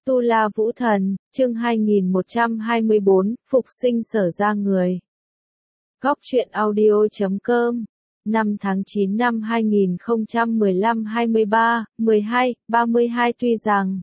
Tu La Vũ Thần, chương 2124, Phục sinh Sở Ra Người. Góc truyện audio.com 5 tháng 9 năm 2015 23:12:32 Tuy rằng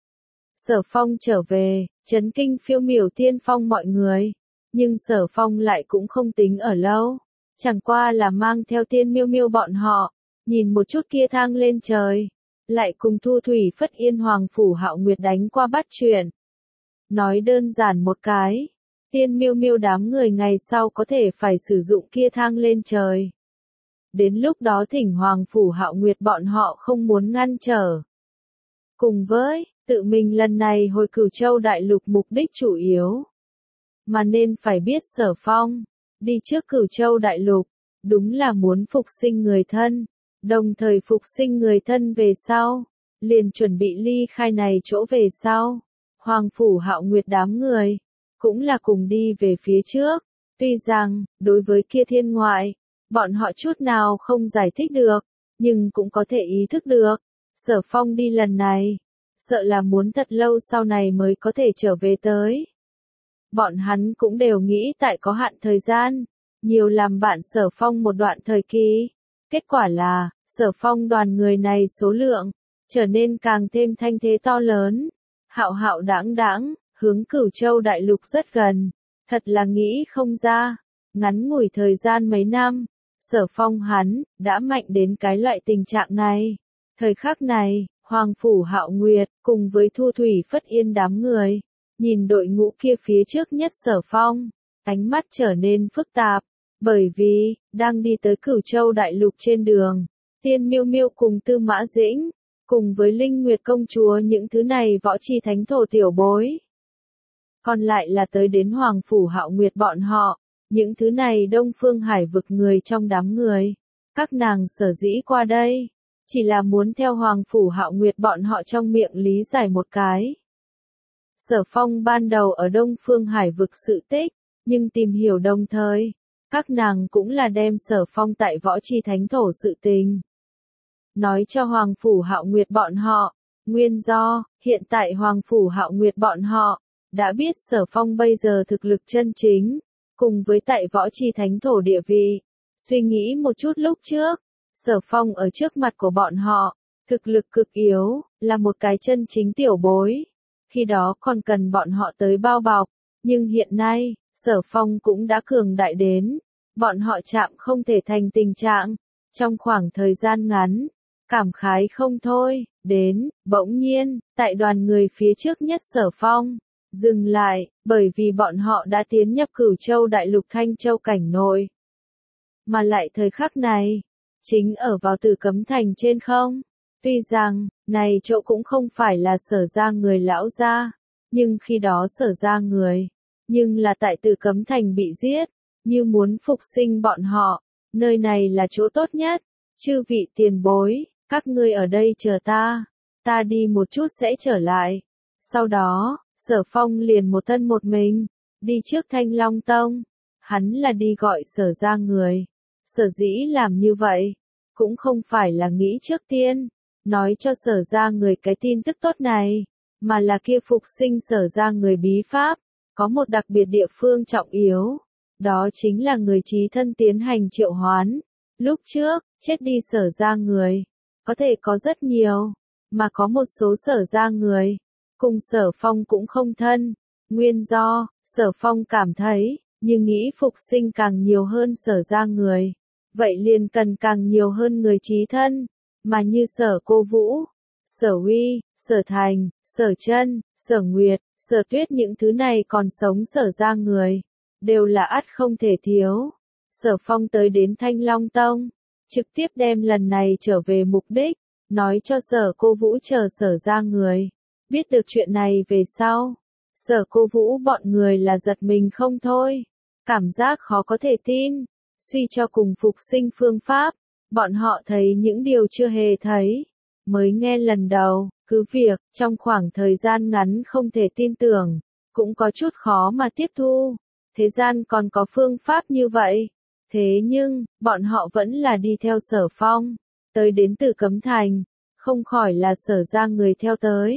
Sở Phong trở về, chấn kinh phiêu miểu Tiên Phong mọi người, nhưng Sở Phong lại cũng không tính ở lâu, chẳng qua là mang theo Tiên Miêu Miêu bọn họ, nhìn một chút kia thang lên trời, lại cùng Thu Thủy Phất Yên Hoàng Phủ Hạo Nguyệt đánh qua bắt chuyện. Nói đơn giản một cái, Tiên Miêu Miêu đám người ngày sau có thể phải sử dụng kia thang lên trời. Đến lúc đó thỉnh Hoàng Phủ Hạo Nguyệt bọn họ không muốn ngăn trở. Cùng với, tự mình lần này hồi Cửu Châu Đại Lục mục đích chủ yếu, mà nên phải biết Sở Phong, đi trước Cửu Châu Đại Lục, đúng là muốn phục sinh người thân, đồng thời phục sinh người thân về sau, liền chuẩn bị ly khai này chỗ về sau. Hoàng Phủ Hạo Nguyệt đám người, cũng là cùng đi về phía trước, tuy rằng, đối với kia thiên ngoại, bọn họ chút nào không giải thích được, nhưng cũng có thể ý thức được, Sở Phong đi lần này, sợ là muốn thật lâu sau này mới có thể trở về tới. Bọn hắn cũng đều nghĩ tại có hạn thời gian, nhiều làm bạn Sở Phong một đoạn thời kỳ. Kết quả là, Sở Phong đoàn người này số lượng, trở nên càng thêm thanh thế to lớn. Hạo hạo đãng đãng, hướng Cửu Châu Đại Lục rất gần. Thật là nghĩ không ra, ngắn ngủi thời gian mấy năm, Sở Phong hắn, đã mạnh đến cái loại tình trạng này. Thời khắc này, Hoàng Phủ Hạo Nguyệt, cùng với Thu Thủy Phất Yên đám người, nhìn đội ngũ kia phía trước nhất Sở Phong, ánh mắt trở nên phức tạp, bởi vì, đang đi tới Cửu Châu Đại Lục trên đường, Tiên Miêu Miêu cùng Tư Mã Dĩnh, cùng với Linh Nguyệt Công Chúa những thứ này võ chi thánh thổ tiểu bối. Còn lại là tới đến Hoàng Phủ Hạo Nguyệt bọn họ, những thứ này Đông Phương Hải vực người trong đám người. Các nàng sở dĩ qua đây, chỉ là muốn theo Hoàng Phủ Hạo Nguyệt bọn họ trong miệng lý giải một cái. Sở Phong ban đầu ở Đông Phương Hải vực sự tích, nhưng tìm hiểu đồng thời, các nàng cũng là đem Sở Phong tại võ chi thánh thổ sự tình. Nói cho Hoàng Phủ Hạo Nguyệt bọn họ, nguyên do, hiện tại Hoàng Phủ Hạo Nguyệt bọn họ, đã biết Sở Phong bây giờ thực lực chân chính, cùng với tại võ chi thánh thổ địa vị. Suy nghĩ một chút lúc trước, Sở Phong ở trước mặt của bọn họ, thực lực cực yếu, là một cái chân chính tiểu bối. Khi đó còn cần bọn họ tới bao bọc, nhưng hiện nay, Sở Phong cũng đã cường đại đến, bọn họ chạm không thể thành tình trạng. Trong khoảng thời gian ngắn, cảm khái không thôi, đến, bỗng nhiên, tại đoàn người phía trước nhất Sở Phong, dừng lại, bởi vì bọn họ đã tiến nhập Cửu Châu Đại Lục Thanh Châu cảnh nội. Mà lại thời khắc này, chính ở vào Tử Cấm Thành trên không. Tuy rằng, này chỗ cũng không phải là Sở Ra người lão gia, nhưng khi đó Sở Ra người, nhưng là tại Tử Cấm Thành bị giết, như muốn phục sinh bọn họ, nơi này là chỗ tốt nhất. Chư vị tiền bối, các ngươi ở đây chờ ta đi một chút sẽ trở lại. Sau đó, Sở Phong liền một thân một mình, đi trước Thanh Long Tông. Hắn là đi gọi Sở Ra người. Sở dĩ làm như vậy, cũng không phải là nghĩ trước tiên, nói cho Sở Ra người cái tin tức tốt này, mà là kia phục sinh Sở Ra người bí pháp, có một đặc biệt địa phương trọng yếu, đó chính là người trí thân tiến hành triệu hoán. Lúc trước, chết đi Sở Ra người, có thể có rất nhiều, mà có một số Sở Ra người, cùng Sở Phong cũng không thân. Nguyên do, Sở Phong cảm thấy, như nghĩ phục sinh càng nhiều hơn Sở Ra người, vậy liền cần càng nhiều hơn người trí thân, mà như Sở Cô Vũ, Sở Uy, Sở Thành, Sở Chân, Sở Nguyệt, Sở Tuyết những thứ này còn sống Sở Ra người, đều là ắt không thể thiếu. Sở Phong tới đến Thanh Long Tông, trực tiếp đem lần này trở về mục đích, nói cho Sở Cô Vũ chờ Sở Ra người. Biết được chuyện này về sau, Sở Cô Vũ bọn người là giật mình không thôi, cảm giác khó có thể tin, suy cho cùng phục sinh phương pháp, bọn họ thấy những điều chưa hề thấy, mới nghe lần đầu, cứ việc, trong khoảng thời gian ngắn không thể tin tưởng, cũng có chút khó mà tiếp thu, thế gian còn có phương pháp như vậy, thế nhưng, bọn họ vẫn là đi theo Sở Phong, tới đến Tử Cấm Thành, không khỏi là Sở Ra người theo tới.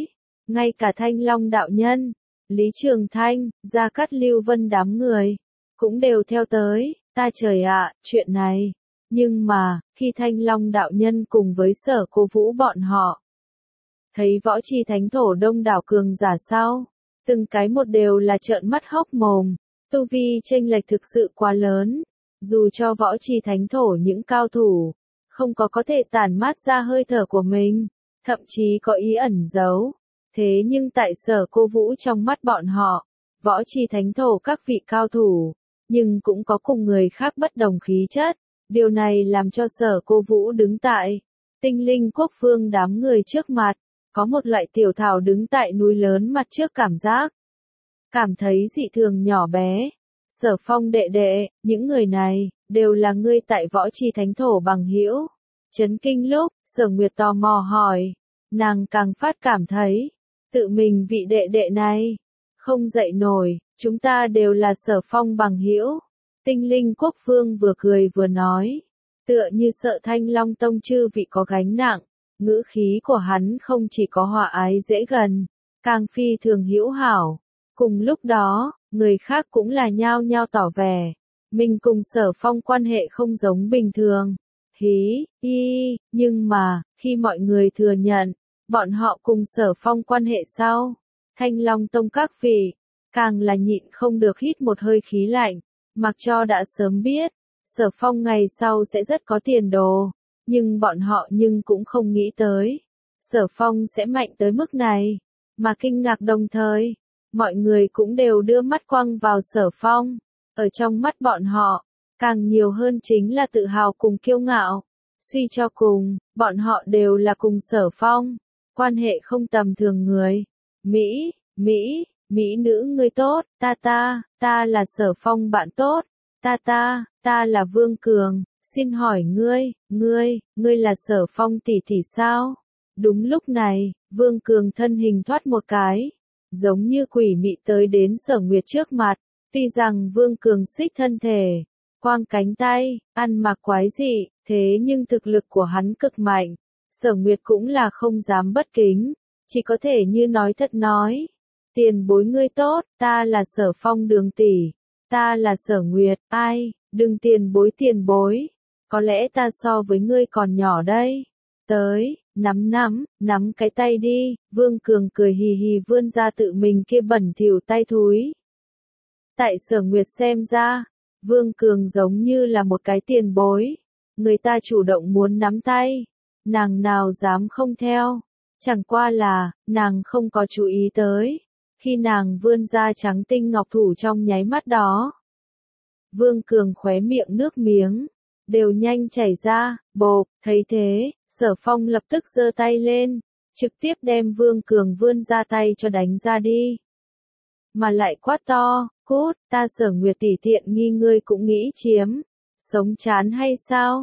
ngay cả Thanh Long đạo nhân, Lý Trường Thanh, Gia Cát Lưu Vân đám người, cũng đều theo tới, ta trời ạ, chuyện này. Nhưng mà, khi Thanh Long đạo nhân cùng với Sở Cô Vũ bọn họ, thấy võ chi thánh thổ đông đảo cường giả sau, từng cái một đều là trợn mắt hốc mồm, tu vi chênh lệch thực sự quá lớn, dù cho võ chi thánh thổ những cao thủ, không có thể tản mát ra hơi thở của mình, thậm chí có ý ẩn giấu. Thế nhưng tại Sở Cô Vũ trong mắt bọn họ, võ chi thánh thổ các vị cao thủ, nhưng cũng có cùng người khác bất đồng khí chất. Điều này làm cho Sở Cô Vũ đứng tại Tinh Linh Quốc Vương đám người trước mặt, có một loại tiểu thảo đứng tại núi lớn mặt trước cảm giác. Cảm thấy dị thường nhỏ bé. Sở Phong đệ đệ, những người này, đều là ngươi tại võ chi thánh thổ bằng hữu. Chấn kinh lúc, Sở Nguyệt tò mò hỏi. Nàng càng phát cảm thấy, tự mình vị đệ đệ này, không dậy nổi, chúng ta đều là Sở Phong bằng hữu. Tinh Linh Quốc Vương vừa cười vừa nói, tựa như sợ Thanh Long Tông chư vị có gánh nặng, ngữ khí của hắn không chỉ có hòa ái dễ gần, càng phi thường hữu hảo. Cùng lúc đó, người khác cũng là nhao nhao tỏ vẻ, mình cùng Sở Phong quan hệ không giống bình thường. Nhưng mà, khi mọi người thừa nhận, bọn họ cùng Sở Phong quan hệ sau, Thanh Long Tông các vị, càng là nhịn không được hít một hơi khí lạnh. Mặc cho đã sớm biết, Sở Phong ngày sau sẽ rất có tiền đồ, nhưng bọn họ cũng không nghĩ tới, Sở Phong sẽ mạnh tới mức này, mà kinh ngạc đồng thời, mọi người cũng đều đưa mắt quăng vào Sở Phong, ở trong mắt bọn họ, càng nhiều hơn chính là tự hào cùng kiêu ngạo, suy cho cùng, bọn họ đều là cùng Sở Phong, quan hệ không tầm thường người, Mỹ nữ ngươi tốt, ta là Sở Phong bạn tốt, ta là Vương Cường, xin hỏi ngươi là Sở Phong tỷ tỷ sao? Đúng lúc này, Vương Cường thân hình thoát một cái, giống như quỷ mị tới đến Sở Nguyệt trước mặt, tuy rằng Vương Cường xích thân thể, quang cánh tay, ăn mặc quái dị, thế nhưng thực lực của hắn cực mạnh, Sở Nguyệt cũng là không dám bất kính, chỉ có thể như nói thật nói. Tiền bối ngươi tốt, ta là Sở Phong Đường tỷ, ta là Sở Nguyệt, ai, đừng tiền bối, có lẽ ta so với ngươi còn nhỏ đây. Tới, nắm cái tay đi, Vương Cường cười hì hì vươn ra tự mình kia bẩn thỉu tay thúi. Tại Sở Nguyệt xem ra, Vương Cường giống như là một cái tiền bối, người ta chủ động muốn nắm tay, nàng nào dám không theo, chẳng qua là, nàng không có chú ý tới. Khi nàng vươn ra trắng tinh ngọc thủ trong nháy mắt đó, Vương Cường khóe miệng nước miếng, đều nhanh chảy ra, bộp, thấy thế, Sở Phong lập tức giơ tay lên, trực tiếp đem Vương Cường vươn ra tay cho đánh ra đi. Mà lại quát to, cút, ta Sở Nguyệt tỷ tiện nghi ngươi cũng nghĩ chiếm, sống chán hay sao,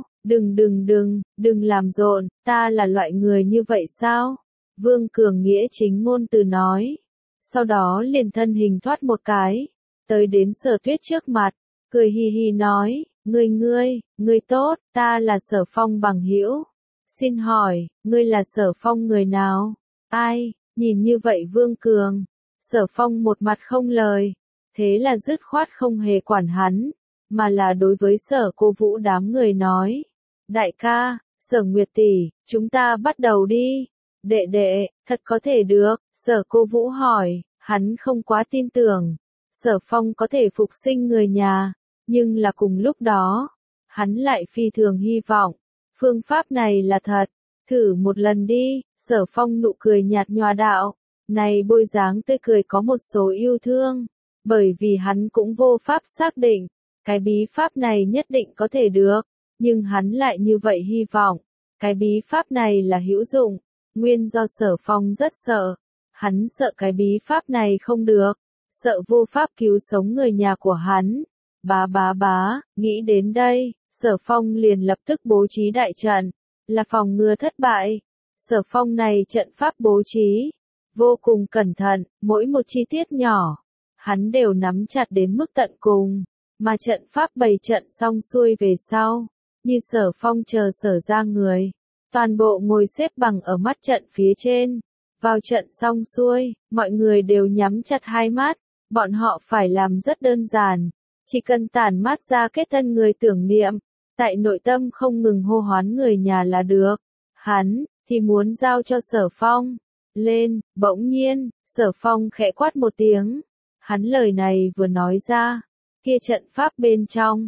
đừng làm rộn, ta là loại người như vậy sao? Vương Cường nghĩa chính ngôn từ nói. Sau đó liền thân hình thoát một cái, tới đến Sở Tuyết trước mặt, cười hì hì nói, ngươi tốt, ta là Sở Phong bằng hữu. Xin hỏi, ngươi là Sở Phong người nào? Ai? Nhìn như vậy Vương Cường, Sở Phong một mặt không lời, thế là dứt khoát không hề quản hắn, mà là đối với Sở Cô Vũ đám người nói, đại ca, Sở Nguyệt tỷ, chúng ta bắt đầu đi. Đệ, thật có thể được, Sở Cô Vũ hỏi, hắn không quá tin tưởng, Sở Phong có thể phục sinh người nhà, nhưng là cùng lúc đó, hắn lại phi thường hy vọng, phương pháp này là thật, thử một lần đi, Sở Phong nụ cười nhạt nhòa đạo, này bôi dáng tươi cười có một số yêu thương, bởi vì hắn cũng vô pháp xác định, cái bí pháp này nhất định có thể được, nhưng hắn lại như vậy hy vọng, cái bí pháp này là hữu dụng. Nguyên do Sở Phong rất sợ, hắn sợ cái bí pháp này không được, sợ vô pháp cứu sống người nhà của hắn. Nghĩ đến đây, Sở Phong liền lập tức bố trí đại trận, là phòng ngừa thất bại. Sở Phong này trận pháp bố trí, vô cùng cẩn thận, mỗi một chi tiết nhỏ, hắn đều nắm chặt đến mức tận cùng, mà trận pháp bày trận xong xuôi về sau, như Sở Phong chờ Sở ra người. Toàn bộ ngồi xếp bằng ở mắt trận phía trên, Vào trận xong xuôi, mọi người đều nhắm chặt hai mắt, bọn họ phải làm rất đơn giản, chỉ cần tản mát ra kết thân người tưởng niệm, tại nội tâm không ngừng hô hoán người nhà là được. Hắn, thì muốn giao cho Sở Phong. Lên, bỗng nhiên, Sở Phong khẽ quát một tiếng. Hắn lời này vừa nói ra, kia trận pháp bên trong,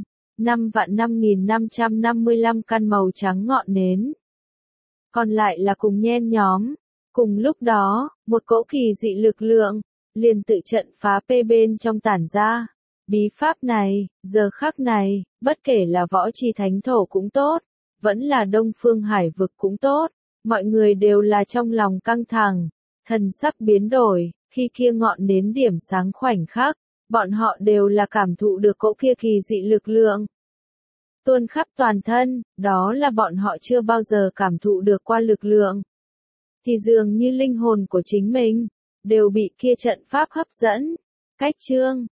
5.5555 căn màu trắng ngọn nến. Còn lại là cùng nhen nhóm. Cùng lúc đó, một cỗ kỳ dị lực lượng, liền tự trận phá P bên trong tản ra. Bí pháp này, giờ khắc này, bất kể là võ trì thánh thổ cũng tốt, vẫn là Đông Phương Hải vực cũng tốt, mọi người đều là trong lòng căng thẳng, thần sắc biến đổi, khi kia ngọn nến điểm sáng khoảnh khắc, bọn họ đều là cảm thụ được cỗ kia kỳ dị lực lượng. Tuôn khắp toàn thân, đó là bọn họ chưa bao giờ cảm thụ được qua lực lượng. Thì dường như linh hồn của chính mình, đều bị kia trận pháp hấp dẫn. Cách chương